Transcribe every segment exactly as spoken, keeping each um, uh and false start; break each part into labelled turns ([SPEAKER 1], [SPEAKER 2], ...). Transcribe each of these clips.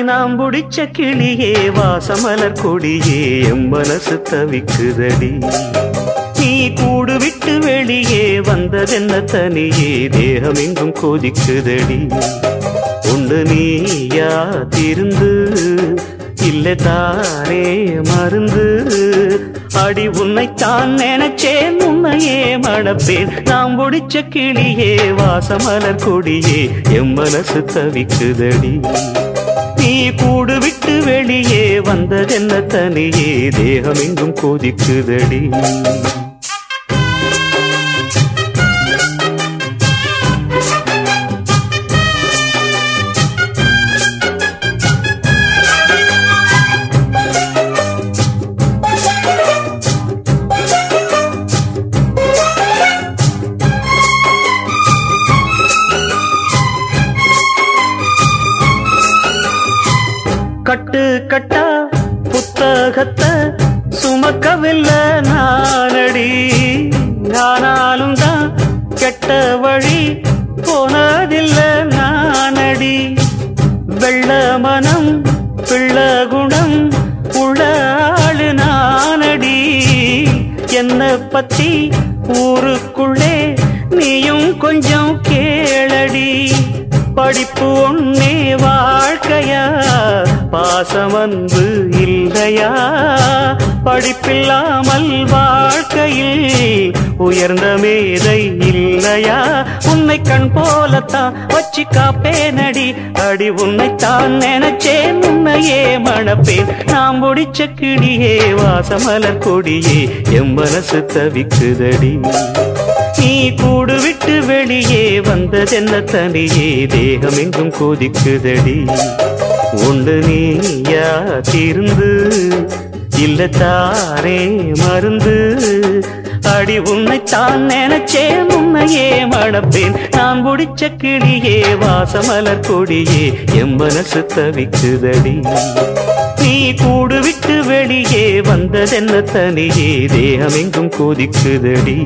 [SPEAKER 1] நாம் புடிச்ச கிளியே வாசமலர் கொடியே எம் மனசு தவிக்குதடி. நீ கூடு விட்டு வெளியே வந்ததென்ன தனியே தேகம் எங்கும் கொதிக்குதடி. ஒன்று நீயா திருந்து இல்லை தாரே மருந்து. அடி உன்னைத்தான் நினைச்சேன் உன்னையே மணப்பேன். நாம் புடிச்ச கிளியே வாசமலர் கொடியே எம் மனசு தவிக்குதடி. நீ கூடு விட்டு வெளியே வந்ததென்ன தனியே தேகம் எங்கும் கொதிக்குதடி. கட்டு கட்டா புத்தகத்தை சுமக்கவில்லை நானடி. ஆனாலும் தான் கெட்ட வழி போனதில்லை நானடி. வெள்ள மனம் பிள்ள குணம் உள்ள ஆளு நானடி. என்ன பத்தி ஊருக்குள்ளே நீயும் கொஞ்சம் கேளடி. படிப்பு ஒன்னே வாழ்க்கையா பாசம் அன்பு இல்லையா. படிப்பில்லாமல் வாழ்க்கையில் உயர்ந்த மேதை இல்லையா. உன்னை கண் போலத்தான் வச்சு காப்பேனடி. அடி உன்னைத்தான் நினைச்சேன் உன்னையே மணப்பேன். நாம் முடிச்ச கிளியே வாசமலர் கொடியே எம் மனசு தவிக்குதடி. நீ கூடு விட்டு வெளியே வந்ததென்ன தனியே தேகம் எங்கும் கொதிக்குதடி. ஒன்று நீயா திருந்து இல்லை தாரே மருந்து. அடி உன்னைத்தான் நினைச்சேன் உன்னையே மணப்பேன். நான் புடிச்ச கிளியே வாசமலர் கொடியே எம் மனசு தவிக்குதடி. நீ கூடு விட்டு வெளியே வந்ததென்ன தனியே தேகம் எங்கும் கொதிக்குதடி.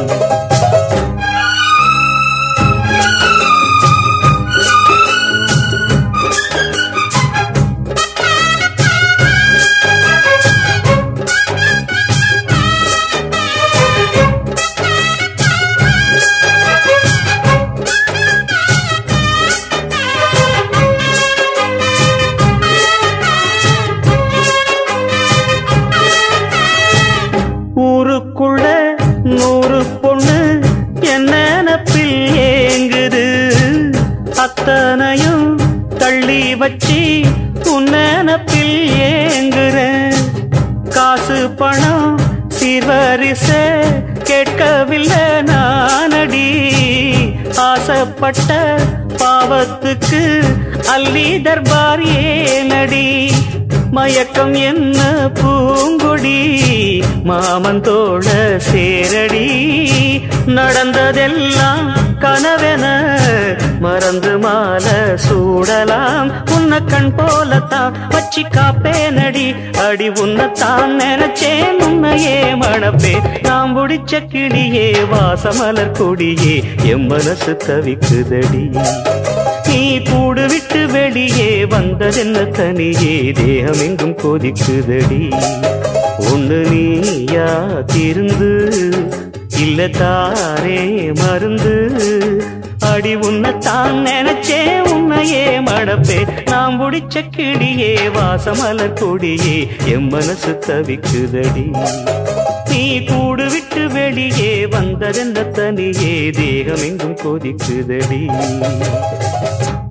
[SPEAKER 1] ஊருக்குள்ள நூறு பொண்ணு என்ன நினப்பில் ஏங்குது. அத்தனையும் தள்ளி வச்சு உன் நினப்பில் ஏங்குற. காசு பணம் சீர்வரிச கேட்கவில்லை நானடி. ஆசைப்பட்ட பாவத்துக்கு அள்ளி தர்பார் ஏனடி. மயக்கம் என்ன பூங்கொடி மாமன் தோழ சேரடி. நடந்ததெல்லாம் கனவென மறந்து மாலை சூடலாம். உன்னை கண் போலத்தான் வச்சு காப்பேனடி. அடி உன்னைத்தான் நினைச்சேன் உன்னையே மணப்பேன். நாம் புடிச்ச கிளியே வாசமலர் கொடியே எம் மனசு தவிக்குதடி. நீ கூடு விட்டு வெளியே வந்ததென்ன தனியே தேகம் எங்கும் கொதிக்குதடி. ஒன்று நீயா திருந்து இல்லை தாரே மருந்து. அடி உன்னைத்தான் நினைச்சே உன்னையே மணப்பேன். நாம் புடிச்ச கிளியே வாசமலர் கொடியே எம் மனசு தவிக்குதடி. நீ கூடு விட்டு வெளியே வந்ததென்ன தனியே தேகம் எங்கும் கொதிக்குதடி.